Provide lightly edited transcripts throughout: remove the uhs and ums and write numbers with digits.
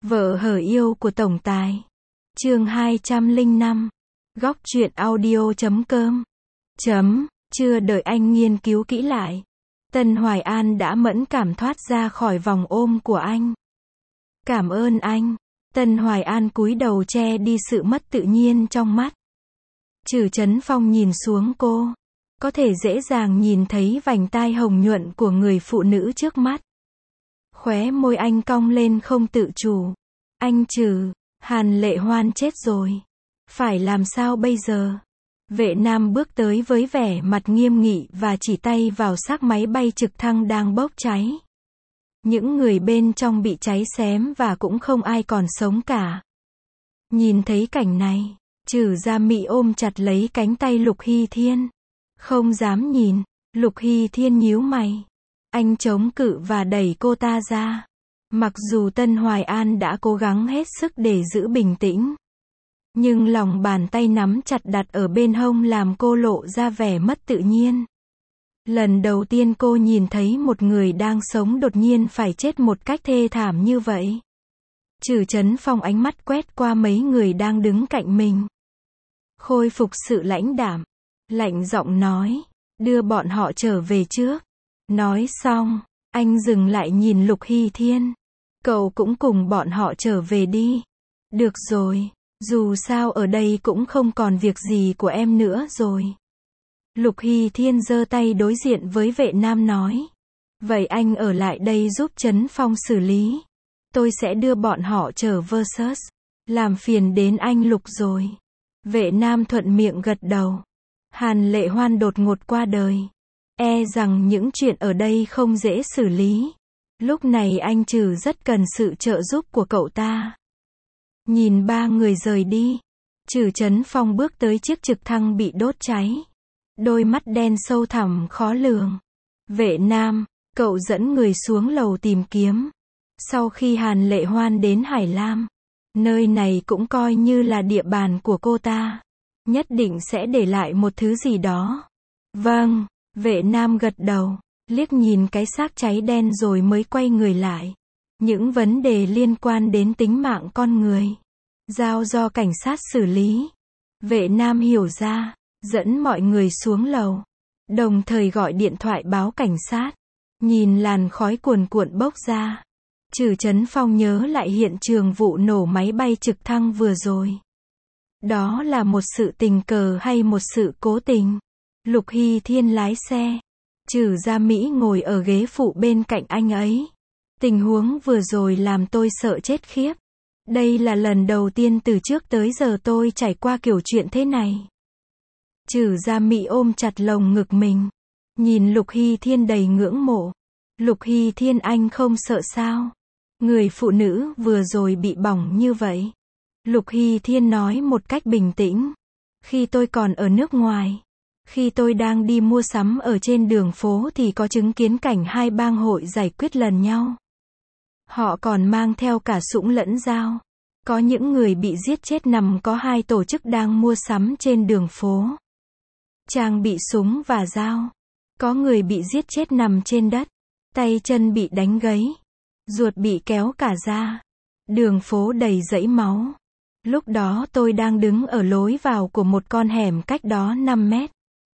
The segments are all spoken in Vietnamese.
Vợ hở yêu của tổng tài. Chương 205. Góc truyện audio.com. Chưa đợi anh nghiên cứu kỹ lại, Tân Hoài An đã mẫn cảm thoát ra khỏi vòng ôm của anh. Cảm ơn anh. Tân Hoài An cúi đầu che đi sự mất tự nhiên trong mắt. Trử Chấn Phong nhìn xuống cô, có thể dễ dàng nhìn thấy vành tai hồng nhuận của người phụ nữ trước mắt. Khóe môi anh cong lên không tự chủ. Anh Trử, Hàn Lệ Hoan chết rồi. Phải làm sao bây giờ? Vệ Nam bước tới với vẻ mặt nghiêm nghị và chỉ tay vào xác máy bay trực thăng đang bốc cháy. Những người bên trong bị cháy xém và cũng không ai còn sống cả. Nhìn thấy cảnh này, Trử Gia Mỹ ôm chặt lấy cánh tay Lục Hy Thiên. Không dám nhìn. Lục Hy Thiên nhíu mày. Anh chống cự và đẩy cô ta ra. Mặc dù Tân Hoài An đã cố gắng hết sức để giữ bình tĩnh, nhưng lòng bàn tay nắm chặt đặt ở bên hông làm cô lộ ra vẻ mất tự nhiên. Lần đầu tiên cô nhìn thấy một người đang sống đột nhiên phải chết một cách thê thảm như vậy. Trử Chấn Phong ánh mắt quét qua mấy người đang đứng cạnh mình. Khôi phục sự lãnh đạm, lạnh giọng nói, đưa bọn họ trở về trước. Nói xong, anh dừng lại nhìn Lục Hy Thiên. Cậu cũng cùng bọn họ trở về đi. Được rồi, dù sao ở đây cũng không còn việc gì của em nữa rồi. Lục Hy Thiên giơ tay đối diện với Vệ Nam nói. Vậy anh ở lại đây giúp Chấn Phong xử lý. Tôi sẽ đưa bọn họ trở versus. Làm phiền đến anh Lục rồi. Vệ Nam thuận miệng gật đầu. Hàn Lệ Hoan đột ngột qua đời. E rằng những chuyện ở đây không dễ xử lý. Lúc này anh Trử rất cần sự trợ giúp của cậu ta. Nhìn ba người rời đi, Trử Chấn Phong bước tới chiếc trực thăng bị đốt cháy. Đôi mắt đen sâu thẳm khó lường. Vệ Nam, cậu dẫn người xuống lầu tìm kiếm. Sau khi Hàn Lệ Hoan đến Hải Lam, nơi này cũng coi như là địa bàn của cô ta. Nhất định sẽ để lại một thứ gì đó. Vâng, Vệ Nam gật đầu, liếc nhìn cái xác cháy đen rồi mới quay người lại. Những vấn đề liên quan đến tính mạng con người, giao do cảnh sát xử lý. Vệ Nam hiểu ra, dẫn mọi người xuống lầu, đồng thời gọi điện thoại báo cảnh sát. Nhìn làn khói cuồn cuộn bốc ra, Trử Chấn Phong nhớ lại hiện trường vụ nổ máy bay trực thăng vừa rồi. Đó là một sự tình cờ hay một sự cố tình? Lục Hy Thiên lái xe, Trử Gia Mỹ ngồi ở ghế phụ bên cạnh anh ấy. Tình huống vừa rồi làm tôi sợ chết khiếp. Đây là lần đầu tiên từ trước tới giờ tôi trải qua kiểu chuyện thế này. Trử Gia Mỹ ôm chặt lồng ngực mình, nhìn Lục Hy Thiên đầy ngưỡng mộ. Lục Hy Thiên, anh không sợ sao? Người phụ nữ vừa rồi bị bỏng như vậy. Lục Hy Thiên nói một cách bình tĩnh. Khi tôi còn ở nước ngoài, khi tôi đang đi mua sắm ở trên đường phố thì có chứng kiến cảnh hai bang hội giải quyết lần nhau. Họ còn mang theo cả súng lẫn dao. Có những người bị giết chết nằm có hai tổ chức đang mua sắm trên đường phố, trang bị súng và dao. Có người bị giết chết nằm trên đất, tay chân bị đánh gãy, ruột bị kéo cả ra. Đường phố đầy dãy máu. Lúc đó tôi đang đứng ở lối vào của một con hẻm cách đó 5 mét.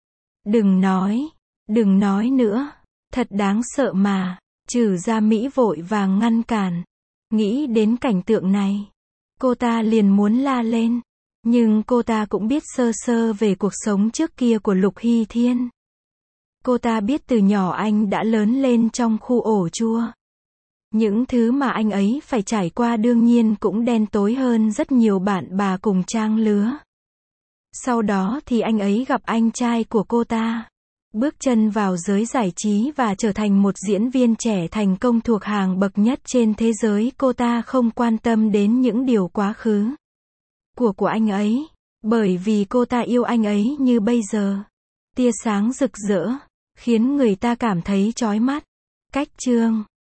Đừng nói nữa. Thật đáng sợ mà. Trử Gia Mỹ vội vàng ngăn cản. Nghĩ đến cảnh tượng này, cô ta liền muốn la lên. Nhưng cô ta cũng biết sơ sơ về cuộc sống trước kia của Lục Hy Thiên. Cô ta biết từ nhỏ anh đã lớn lên trong khu ổ chua. Những thứ mà anh ấy phải trải qua đương nhiên cũng đen tối hơn rất nhiều bạn bà cùng trang lứa. Sau đó thì anh ấy gặp anh trai của cô ta, bước chân vào giới giải trí và trở thành một diễn viên trẻ thành công thuộc hàng bậc nhất trên thế giới. Cô ta không quan tâm đến những điều quá khứ của anh ấy, bởi vì cô ta yêu anh ấy như bây giờ. Tia sáng rực rỡ, khiến người ta cảm thấy chói mắt. Cách chương